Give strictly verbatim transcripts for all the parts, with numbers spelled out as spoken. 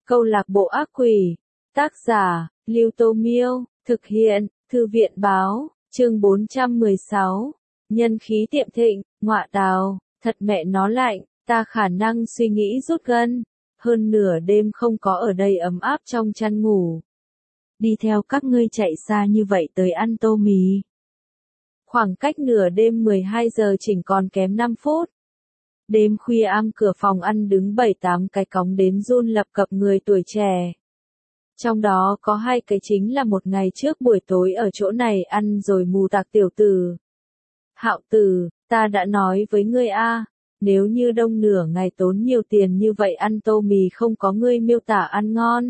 Câu lạc bộ ác quỷ. Tác giả, Lưu Tô Miêu. Thực hiện, Thư viện Báo. Chương bốn trăm mười sáu. Nhân khí tiệm thịnh, ngọa tào. Thật mẹ nó lạnh, ta khả năng suy nghĩ rút gân. Hơn nửa đêm không có ở đây ấm áp trong chăn ngủ. Đi theo các ngươi chạy xa như vậy tới ăn tô mì. Khoảng cách nửa đêm mười hai giờ chỉnh còn kém năm phút. Đêm khuya am cửa phòng ăn đứng bảy tám cái cóng đến run lập cập người tuổi trẻ. Trong đó có hai cái chính là một ngày trước buổi tối ở chỗ này ăn rồi mù tạc tiểu tử. Hạo tử, ta đã nói với ngươi a, nếu như đông nửa ngày tốn nhiều tiền như vậy ăn tô mì không có ngươi miêu tả ăn ngon.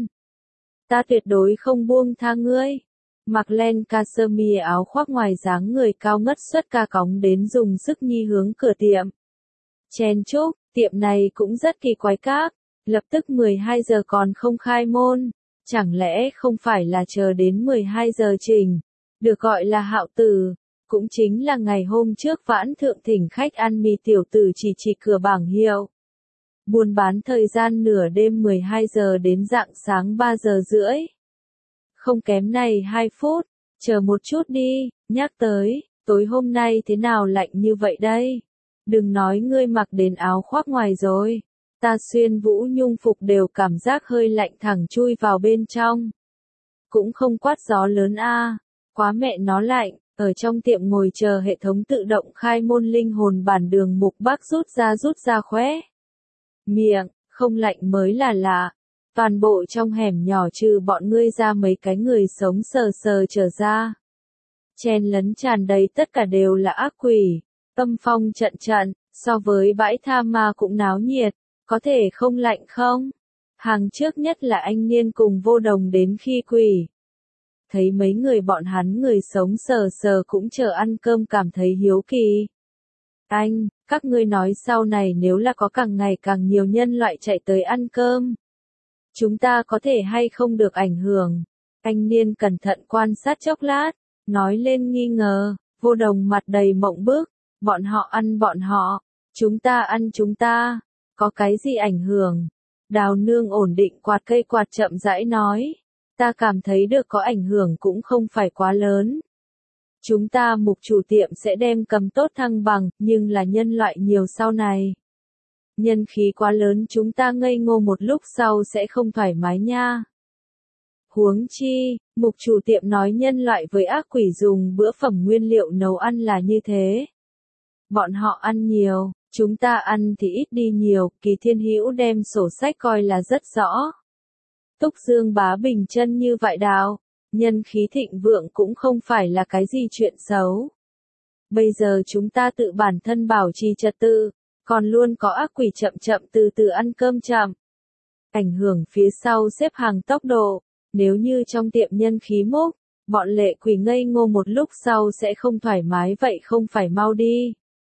Ta tuyệt đối không buông tha ngươi. Mặc len ca sơ mi áo khoác ngoài dáng người cao ngất xuất ca cóng đến dùng sức nhi hướng cửa tiệm. Chen chúc, tiệm này cũng rất kỳ quái các, lập tức mười hai giờ còn không khai môn, chẳng lẽ không phải là chờ đến mười hai giờ trình, được gọi là hạo tử, cũng chính là ngày hôm trước vãn thượng thỉnh khách ăn mì tiểu tử chỉ chỉ cửa bảng hiệu. Buôn bán thời gian nửa đêm mười hai giờ đến rạng sáng ba giờ rưỡi. Không kém này hai phút, chờ một chút đi, nhắc tới, tối hôm nay thế nào lạnh như vậy đây? Đừng nói ngươi mặc đến áo khoác ngoài rồi, ta xuyên vũ nhung phục đều cảm giác hơi lạnh thẳng chui vào bên trong. Cũng không quát gió lớn a, quá mẹ nó lạnh, ở trong tiệm ngồi chờ hệ thống tự động khai môn linh hồn bản đường mục bác rút ra rút ra khóe. Miệng, không lạnh mới là lạ. Toàn bộ trong hẻm nhỏ trừ bọn ngươi ra mấy cái người sống sờ sờ trở ra. Chen lấn tràn đầy tất cả đều là ác quỷ. Âm phong trận trận, so với bãi tha ma cũng náo nhiệt, có thể không lạnh không? Hàng trước nhất là anh niên cùng vô đồng đến khi quỷ. Thấy mấy người bọn hắn người sống sờ sờ cũng chờ ăn cơm cảm thấy hiếu kỳ. Anh, các ngươi nói sau này nếu là có càng ngày càng nhiều nhân loại chạy tới ăn cơm, chúng ta có thể hay không được ảnh hưởng? Anh niên cẩn thận quan sát chốc lát, nói lên nghi ngờ, vô đồng mặt đầy mộng bức. Bọn họ ăn bọn họ, chúng ta ăn chúng ta, có cái gì ảnh hưởng? Đào nương ổn định quạt cây quạt chậm rãi nói, ta cảm thấy được có ảnh hưởng cũng không phải quá lớn. Chúng ta mục chủ tiệm sẽ đem cầm tốt thăng bằng, nhưng là nhân loại nhiều sau này. Nhân khí quá lớn chúng ta ngây ngô một lúc sau sẽ không thoải mái nha. Huống chi, mục chủ tiệm nói nhân loại với ác quỷ dùng bữa phẩm nguyên liệu nấu ăn là như thế. Bọn họ ăn nhiều, chúng ta ăn thì ít đi nhiều, Kỳ Thiên Hữu đem sổ sách coi là rất rõ. Túc Dương bá bình chân như vậy đào, nhân khí thịnh vượng cũng không phải là cái gì chuyện xấu. Bây giờ chúng ta tự bản thân bảo trì trật tự, còn luôn có ác quỷ chậm chậm từ từ ăn cơm chậm. Ảnh hưởng phía sau xếp hàng tốc độ, nếu như trong tiệm nhân khí mốc, bọn lệ quỷ ngây ngô một lúc sau sẽ không thoải mái vậy không phải mau đi.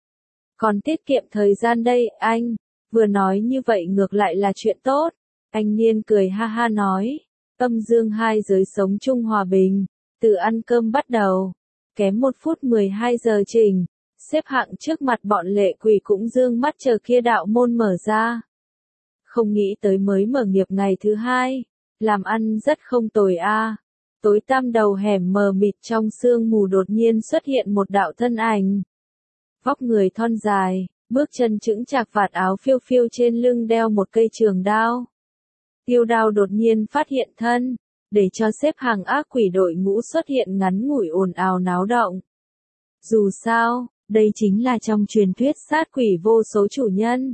Còn tiết kiệm thời gian đây, anh, vừa nói như vậy ngược lại là chuyện tốt. Anh niên cười ha ha nói, âm dương hai giới sống chung hòa bình, từ ăn cơm bắt đầu, kém một phút mười hai giờ trình, xếp hạng trước mặt bọn lệ quỷ cũng dương mắt chờ kia đạo môn mở ra. Không nghĩ tới mới mở nghiệp ngày thứ hai, làm ăn rất không tồi a. Tối tăm đầu hẻm mờ mịt trong sương mù đột nhiên xuất hiện một đạo thân ảnh. Vóc người thon dài, bước chân chững chạc vạt áo phiêu phiêu trên lưng đeo một cây trường đao. Tiêu đao đột nhiên phát hiện thân, để cho xếp hàng ác quỷ đội ngũ xuất hiện ngắn ngủi ồn ào náo động. Dù sao, đây chính là trong truyền thuyết sát quỷ vô số chủ nhân.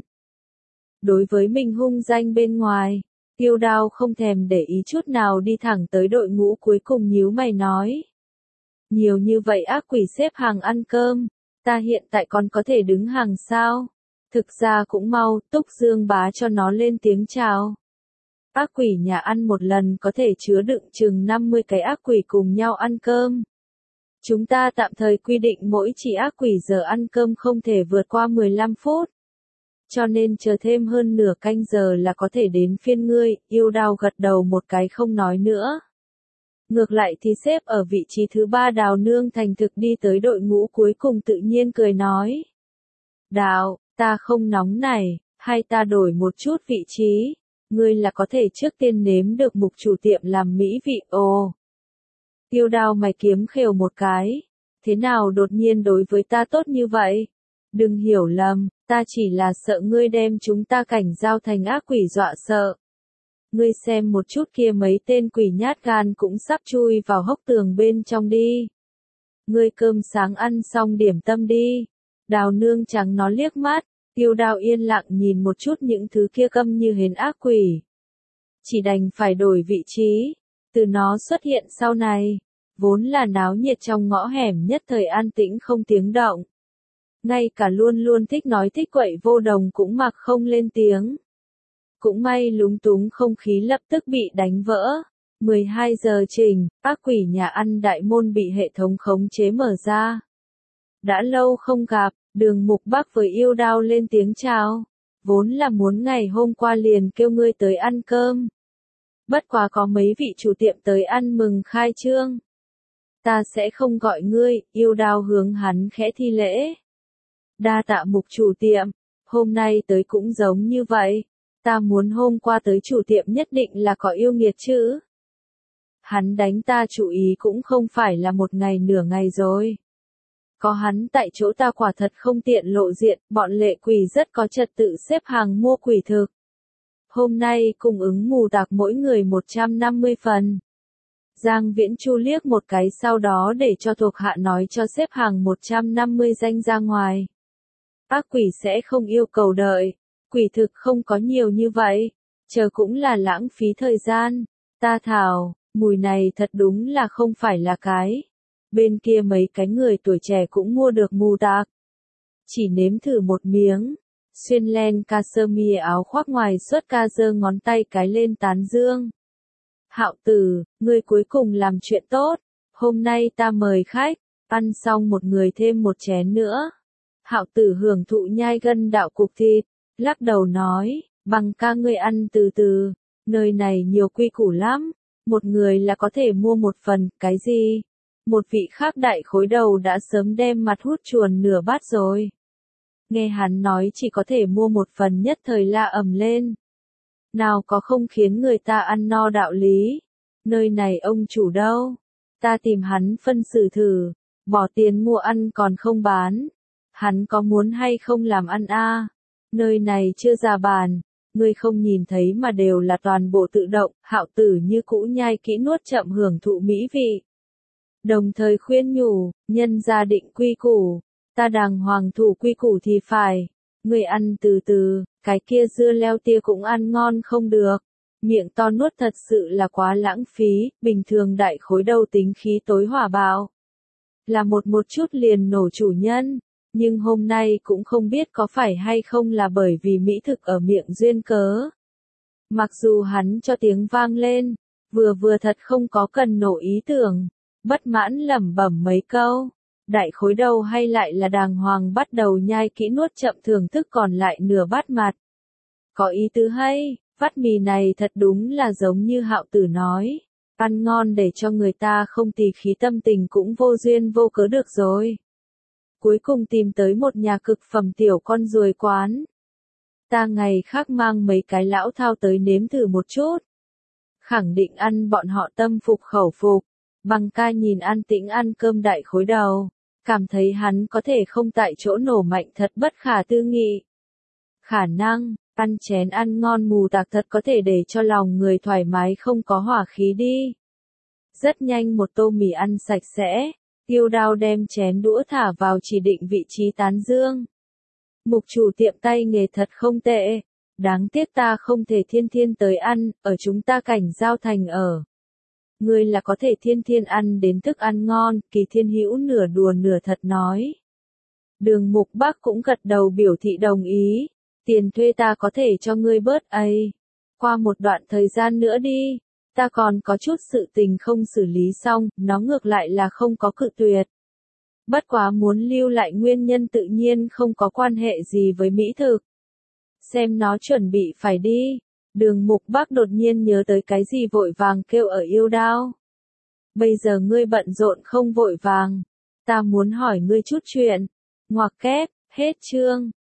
Đối với mình hung danh bên ngoài, tiêu đao không thèm để ý chút nào đi thẳng tới đội ngũ cuối cùng nhíu mày nói. Nhiều như vậy ác quỷ xếp hàng ăn cơm. Ta hiện tại còn có thể đứng hàng sao? Thực ra cũng mau, Túc Dương bá cho nó lên tiếng chào. Ác quỷ nhà ăn một lần có thể chứa đựng chừng năm mươi cái ác quỷ cùng nhau ăn cơm. Chúng ta tạm thời quy định mỗi chỉ ác quỷ giờ ăn cơm không thể vượt qua mười lăm phút. Cho nên chờ thêm hơn nửa canh giờ là có thể đến phiên ngươi, yêu đao gật đầu một cái không nói nữa. Ngược lại thì xếp ở vị trí thứ ba Đào nương thành thực đi tới đội ngũ cuối cùng tự nhiên cười nói. Đào, ta không nóng này, hay ta đổi một chút vị trí, ngươi là có thể trước tiên nếm được mục chủ tiệm làm mỹ vị ồ. Tiêu Đao mày kiếm khều một cái, thế nào đột nhiên đối với ta tốt như vậy? Đừng hiểu lầm, ta chỉ là sợ ngươi đem chúng ta cảnh giao thành ác quỷ dọa sợ. Ngươi xem một chút kia mấy tên quỷ nhát gan cũng sắp chui vào hốc tường bên trong đi. Ngươi cơm sáng ăn xong điểm tâm đi. Đào nương trắng nó liếc mắt, Tiêu Đao yên lặng nhìn một chút những thứ kia câm như hến ác quỷ. Chỉ đành phải đổi vị trí, từ nó xuất hiện sau này, vốn là náo nhiệt trong ngõ hẻm nhất thời an tĩnh không tiếng động. Ngay cả luôn luôn thích nói thích quậy Vô Đồng cũng mặc không lên tiếng. Cũng may lúng túng không khí lập tức bị đánh vỡ. mười hai giờ trình, ác quỷ nhà ăn đại môn bị hệ thống khống chế mở ra. Đã lâu không gặp, Đường Mục Bắc với Yêu Đao lên tiếng chào. Vốn là muốn ngày hôm qua liền kêu ngươi tới ăn cơm. Bất quá có mấy vị chủ tiệm tới ăn mừng khai trương. Ta sẽ không gọi ngươi, Yêu Đao hướng hắn khẽ thi lễ. Đa tạ Mục chủ tiệm, hôm nay tới cũng giống như vậy. Ta muốn hôm qua tới chủ tiệm nhất định là có yêu nghiệt chứ. Hắn đánh ta chủ ý cũng không phải là một ngày nửa ngày rồi. Có hắn tại chỗ ta quả thật không tiện lộ diện, bọn lệ quỷ rất có trật tự xếp hàng mua quỷ thực. Hôm nay cung ứng mù tạc mỗi người một trăm năm mươi phần. Giang Viễn Chu liếc một cái sau đó để cho thuộc hạ nói cho xếp hàng một trăm năm mươi danh ra ngoài. Ác quỷ sẽ không yêu cầu đợi, quỷ thực không có nhiều như vậy, chờ cũng là lãng phí thời gian. Ta thảo, mùi này thật đúng là không phải là cái. Bên kia mấy cái người tuổi trẻ cũng mua được mù tạc. Chỉ nếm thử một miếng, xuyên len ca sơ mi áo khoác ngoài xuất ca giơ ngón tay cái lên tán dương. Hạo Tử, ngươi cuối cùng làm chuyện tốt, hôm nay ta mời khách, ăn xong một người thêm một chén nữa. Hạo Tử hưởng thụ nhai gân đạo cục thịt, lắc đầu nói, bằng ca ngươi ăn từ từ, nơi này nhiều quy củ lắm, một người là có thể mua một phần, cái gì? Một vị khác đại khối đầu đã sớm đem mặt hút chuồn nửa bát rồi. Nghe hắn nói chỉ có thể mua một phần nhất thời la ầm lên. Nào có không khiến người ta ăn no đạo lý. Nơi này ông chủ đâu? Ta tìm hắn phân xử thử. Bỏ tiền mua ăn còn không bán. Hắn có muốn hay không làm ăn a? À? Nơi này chưa ra bàn. Ngươi không nhìn thấy mà đều là toàn bộ tự động. Hạo Tử như cũ nhai kỹ nuốt chậm hưởng thụ mỹ vị. Đồng thời khuyên nhủ, nhân gia định quy củ. Ta đàng hoàng thủ quy củ thì phải. Người ăn từ từ, cái kia dưa leo tia cũng ăn ngon không được. Miệng to nuốt thật sự là quá lãng phí, bình thường đại khối đầu tính khí tối hỏa bạo. Là một một chút liền nổ chủ nhân, nhưng hôm nay cũng không biết có phải hay không là bởi vì mỹ thực ở miệng duyên cớ. Mặc dù hắn cho tiếng vang lên, vừa vừa thật không có cần nổ ý tưởng, bất mãn lẩm bẩm mấy câu. Đại khối đầu hay lại là đàng hoàng bắt đầu nhai kỹ nuốt chậm thưởng thức còn lại nửa bát mặt. Có ý tứ hay, bát mì này thật đúng là giống như Hạo Tử nói. Ăn ngon để cho người ta không tì khí tâm tình cũng vô duyên vô cớ được rồi. Cuối cùng tìm tới một nhà cực phẩm tiểu con ruồi quán. Ta ngày khác mang mấy cái lão thao tới nếm thử một chút. Khẳng định ăn bọn họ tâm phục khẩu phục. Bằng ca nhìn an tĩnh ăn cơm đại khối đầu, cảm thấy hắn có thể không tại chỗ nổ mạnh thật bất khả tư nghị. Khả năng, ăn chén ăn ngon mù tạc thật có thể để cho lòng người thoải mái không có hỏa khí đi. Rất nhanh một tô mì ăn sạch sẽ, Tiêu Đao đem chén đũa thả vào chỉ định vị trí tán dương. Mục chủ tiệm tay nghề thật không tệ, đáng tiếc ta không thể thiên thiên tới ăn, ở chúng ta cảnh giao thành ở. Ngươi là có thể thiên thiên ăn đến thức ăn ngon, Kỳ Thiên Hữu nửa đùa nửa thật nói. Đường Mục Bắc cũng gật đầu biểu thị đồng ý, tiền thuê ta có thể cho ngươi bớt ấy. Qua một đoạn thời gian nữa đi, ta còn có chút sự tình không xử lý xong, nó ngược lại là không có cự tuyệt. Bất quá muốn lưu lại nguyên nhân tự nhiên không có quan hệ gì với mỹ thực. Xem nó chuẩn bị phải đi. Đường Mục Bắc đột nhiên nhớ tới cái gì vội vàng kêu ở Yêu Đao. Bây giờ ngươi bận rộn không vội vàng. Ta muốn hỏi ngươi chút chuyện. Ngoặc kép, hết chương.